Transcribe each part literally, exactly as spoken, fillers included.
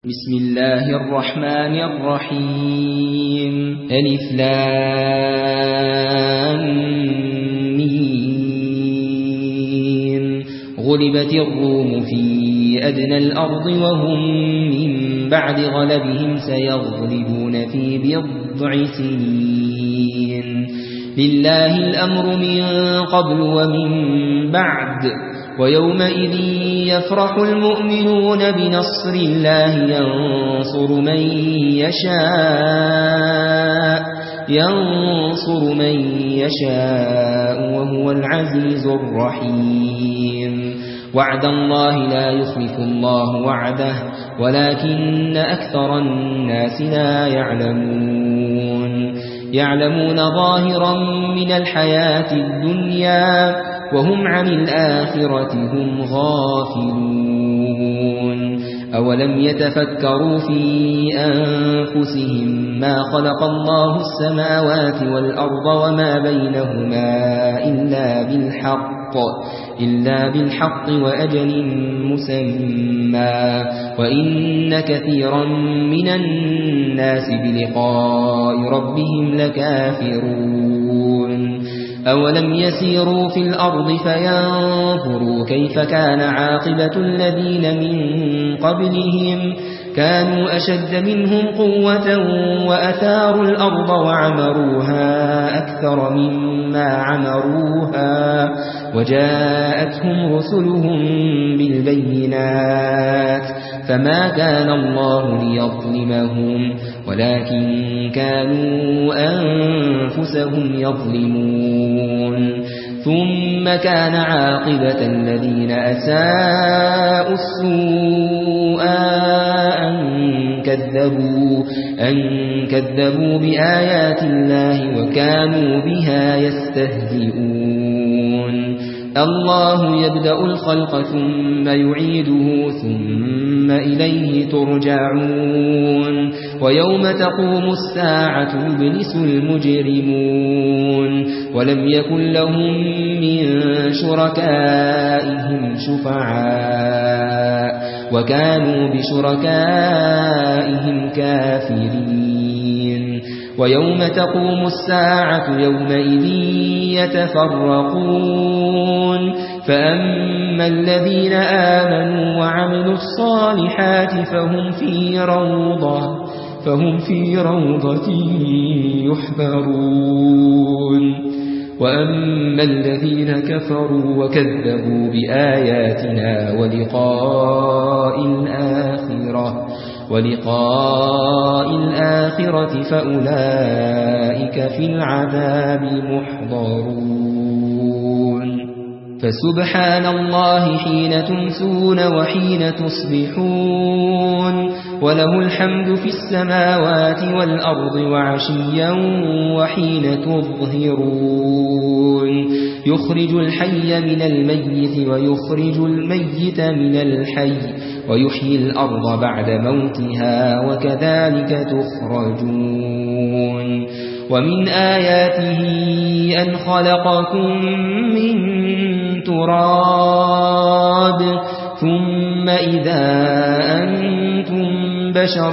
بسم الله الرحمن الرحيم ألف لام ميم غلبت الروم في أدنى الأرض وهم من بعد غلبهم سيغلبون في بضع سنين لله الأمر من قبل ومن بعد ويومئذ يفرح المؤمنون بنصر الله ينصر من يشاء ينصر من يشاء وهو العزيز الرحيم وعد الله لا يخلف الله وعده ولكن أكثر الناس لا يعلمون يعلمون ظاهرا من الحياة الدنيا وهم عن الآخرة هم غافلون أولم يتفكروا في أنفسهم ما خلق الله السماوات والأرض وما بينهما إلا بالحق إلا بالحق وأجل مسمى وإن كثيرا من الناس بلقاء ربهم لكافرون أولم يسيروا في الأرض فينظروا كيف كان عاقبة الذين من قبلهم كانوا أشد منهم قوة وأثاروا الأرض وعمروها أكثر مما عمروها وجاءتهم رسلهم بالبينات فما كان الله ليظلمهم ولكن كانوا أنفسهم يظلمون ثم كان عاقبة الذين أساءوا السوء أن كذبوا, أن كذبوا بآيات الله وكانوا بها يستهزئون الله يبدأ الخلق ثم يعيده ثم إليه ترجعون ويوم تقوم الساعة يبلس المجرمون ولم يكن لهم من شركائهم شفعاء وكانوا بشركائهم كافرين ويوم تقوم الساعة يومئذ يتفرقون فأما الذين آمنوا وعملوا الصالحات فهم في روضة فهم في روضة يحبرون وأما الذين كفروا وكذبوا بآياتنا ولقاء الآخرة ولقاء الآخرة فأولئك في العذاب محضرون فسبحان الله حين تمسون وحين تصبحون وله الحمد في السماوات والأرض وعشيا وحين تظهرون يخرج الحي من الميت ويخرج الميت من الحي ويحيي الأرض بعد موتها وكذلك تخرجون ومن آياته أن خلقكم من تراب ثم إذا أنتم بشر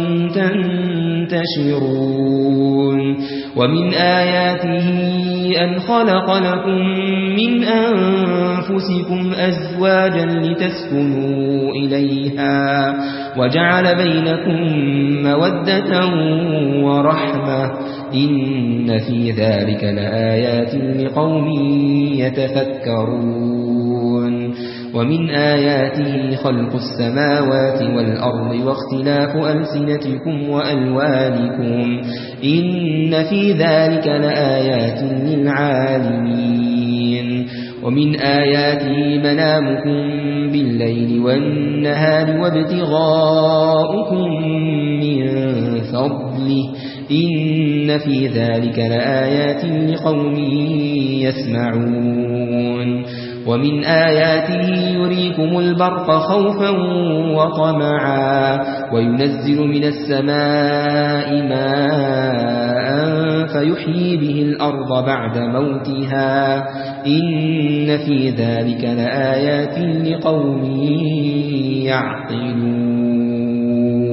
تنتشرون ومن آياته أن خلق لكم من أنفسكم أزواجا لتسكنوا إليها وجعل بينكم مودة ورحمة إن في ذلك لآيات لقوم يتفكرون ومن آياته خلق السماوات والأرض واختلاف ألسنتكم وألوانكم إن في ذلك لآيات للعالمين ومن آياته منامكم بالليل والنهار وابتغاؤكم من فضله إن في ذلك لآيات لقوم يسمعون ومن آياته يريكم البرق خوفا وطمعا وينزل من السماء ماء فيحيي به الأرض بعد موتها إن في ذلك لآيات لقوم يعقلون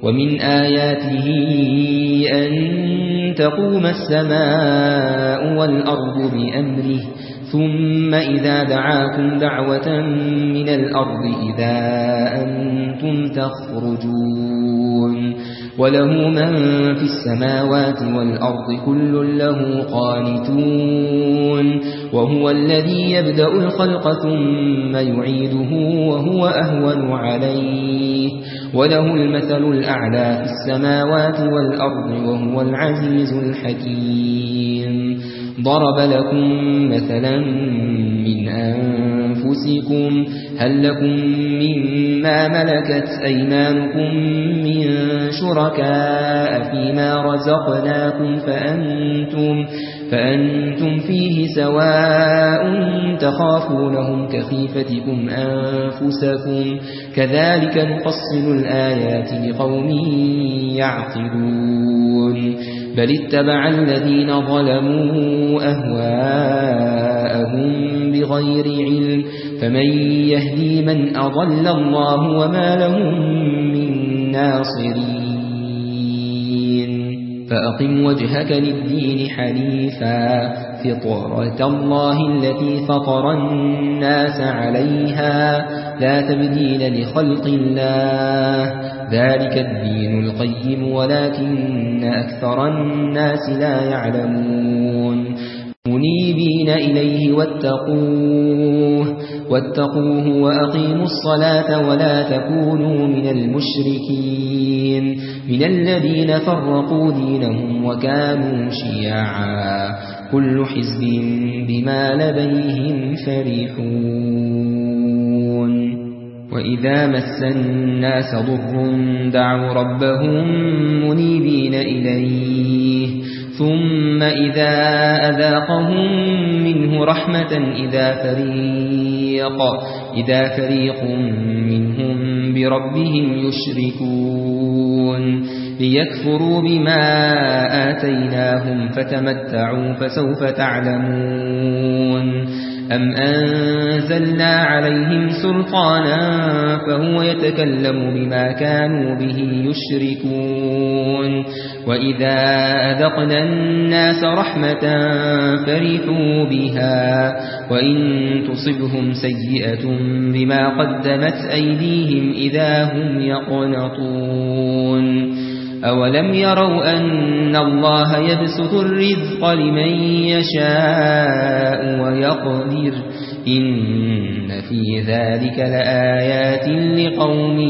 ومن آياته أن تقوم السماء والأرض بأمره ثم إذا دعاكم دعوة من الأرض إذا أنتم تخرجون وله من في السماوات والأرض كل له قانتون وهو الذي يبدأ الخلق ثم يعيده وهو أهون عليه وله المثل الأعلى في السماوات والأرض وهو العزيز الحكيم ضرب لكم مثلا من أنفسكم هل لكم مما ملكت أيمانكم من شركاء فيما رزقناكم فأنتم, فأنتم فيه سواء تخافونهم كخيفتكم أنفسكم كذلك نفصل الآيات لقوم يعقلون بل اتبع الذين ظلموا أهواءهم بغير علم فمن يهدي من أضل الله وما لهم من ناصرين فأقم وجهك للدين حنيفا فطرة الله التي فطر الناس عليها لا تبديل لخلق الله ذلك الدين القيم ولكن أكثر الناس لا يعلمون منيبين إليه واتقوه واتقوه وأقيموا الصلاة ولا تكونوا من المشركين من الذين فرقوا دينهم وكانوا شيعا كل حزب بما لديهم فرحون وإذا مس الناس ضر دعوا ربهم منيبين إليه ثم إذا أذاقهم منه رحمة إذا فريق, إذا فريق منهم بربهم يشركون ليكفروا بما آتيناهم فتمتعوا فسوف تعلمون أم أنزلنا عليهم سلطانا فهو يتكلم بما كانوا به يشركون وإذا أذقنا الناس رحمة فرحوا بها وإن تصبهم سيئة بما قدمت أيديهم إذا هم يقنطون أولم يروا أن الله يبسط الرزق لمن يشاء ويقدر إن في ذلك لآيات لقوم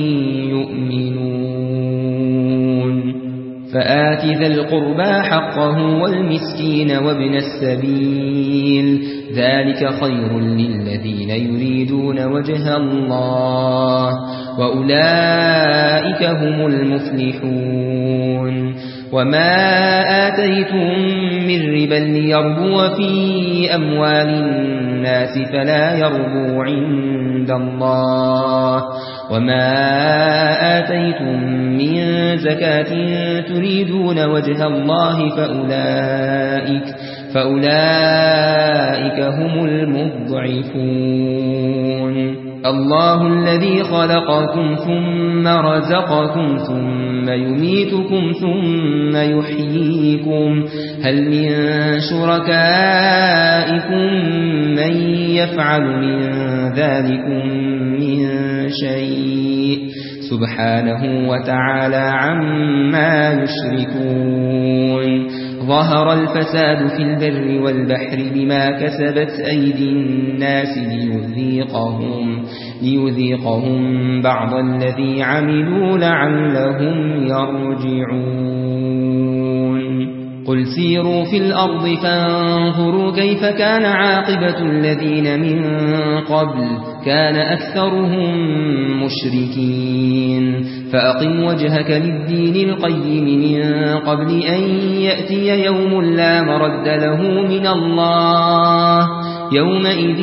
يؤمنون فآت ذا القربى حقه والمسكين وابن السبيل ذلك خير للذين يريدون وجه الله وأولئك هم المفلحون وما آتيتم من ربا ليربو في أموال الناس فلا يربو عند الله وما آتيتم من زكاة تريدون وجه الله فأولئك فأولئك هم المضعفون الله الذي خلقكم ثم رزقكم ثم يميتكم ثم يحييكم هل من شركائكم من يفعل من ذلكم من شيء سبحانه وتعالى عما يشركون ظهر الفساد في البر والبحر بما كسبت أيدي الناس ليذيقهم, ليذيقهم بعض الذي عملوا لعلهم يرجعون قل سيروا في الأرض فانظروا كيف كان عاقبة الذين من قبل كان أكثرهم مشركين فأقم وجهك للدين القيم من قبل أن يأتي يوم لا مرد له من الله يومئذ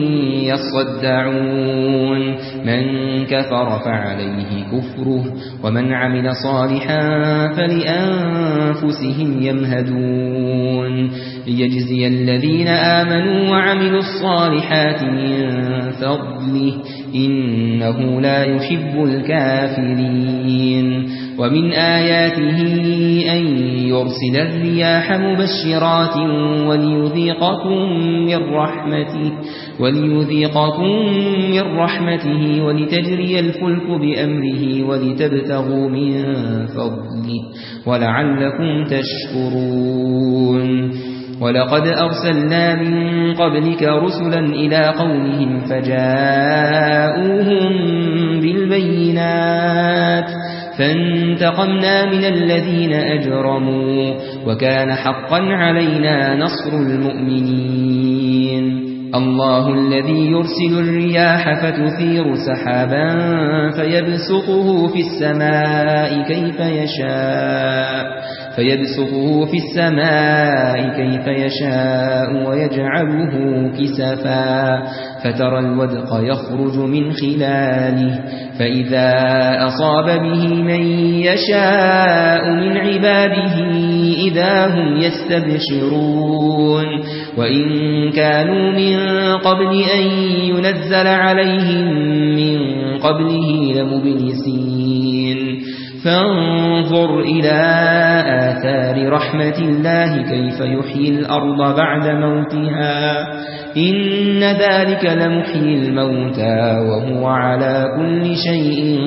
يصدعون من كفر فعليه كفره ومن عمل صالحا فلأنفسهم يمهدون ليجزي الذين آمنوا وعملوا الصالحات من فضله إنه لا يحب الكافرين ومن آياته أن يرسل الرياح مبشرات وليذيقكم من رحمته وليذيقكم من رحمته ولتجري الفلك بأمره ولتبتغوا من فضله ولعلكم تشكرون ولقد أرسلنا من قبلك رسلا إلى قومهم فجاءوهم بالبينات فانتقمنا من الذين أجرموا وكان حقا علينا نصر المؤمنين الله الذي يرسل الرياح فتثير سحابا فيبسطه في السماء كيف يشاء فيبسطه في السماء كيف يشاء ويجعله كسفا فترى الودق يخرج من خلاله فإذا أصاب به من يشاء من عباده إذا هم يستبشرون وإن كانوا من قبل أن ينزل عليهم من قبله لمبلسين فانظر إلى آثار رحمة الله كيف يحيي الأرض بعد موتها إن ذلك لمحيي الموتى وهو على كل شيء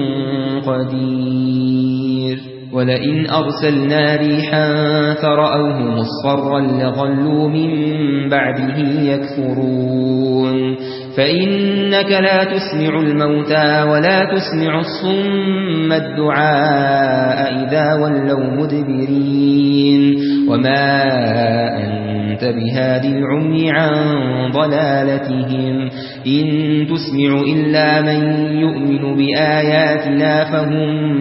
قدير ولئن أرسلنا ريحا فرأوه مصفرا لظلوا من بعده يكفرون فإنك لا تسمع الموتى ولا تسمع الصم الدعاء إذا ولوا مدبرين وما أنت بهادي العمي عن ضلالتهم إن تسمع إلا من يؤمن بآياتنا فهم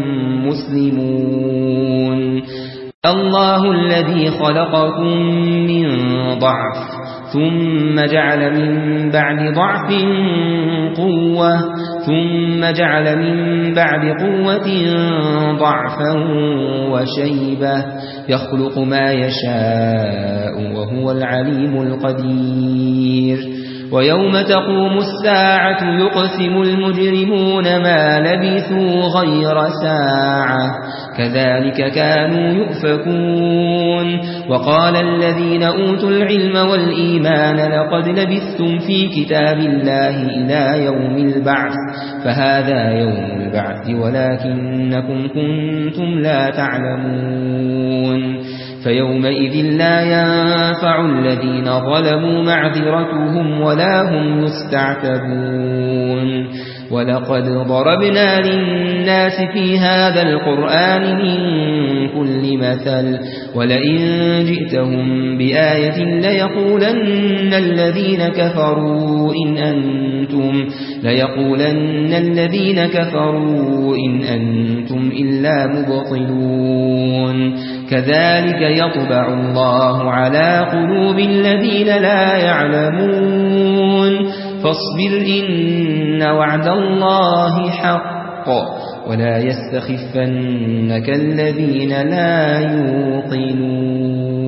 مسلمون الله الذي خلقكم من ضعف ثم جعل من بعد ضعف قوة ثم جعل من بعد قوة ضعفا وشيبة يخلق ما يشاء وهو العليم القدير ويوم تقوم الساعة يقسم المجرمون ما لبثوا غير ساعة كذلك كانوا يؤفكون وقال الذين أوتوا العلم والإيمان لقد لبثتم في كتاب الله إلى يوم البعث فهذا يوم البعث ولكنكم كنتم لا تعلمون فيومئذ لا ينفع الذين ظلموا معذرتهم ولا هم يستعتبون ولقد ضربنا للناس في هذا القرآن من كل مثل ولئن جئتهم بآية ليقولن الذين كفروا إن أنتم ليقولن الذين كفروا إن أنتم إلا مبطلون كذلك يطبع الله على قلوب الذين لا يعلمون فاصبر إن وعد الله حق ولا يستخفنك الذين لا يوقنون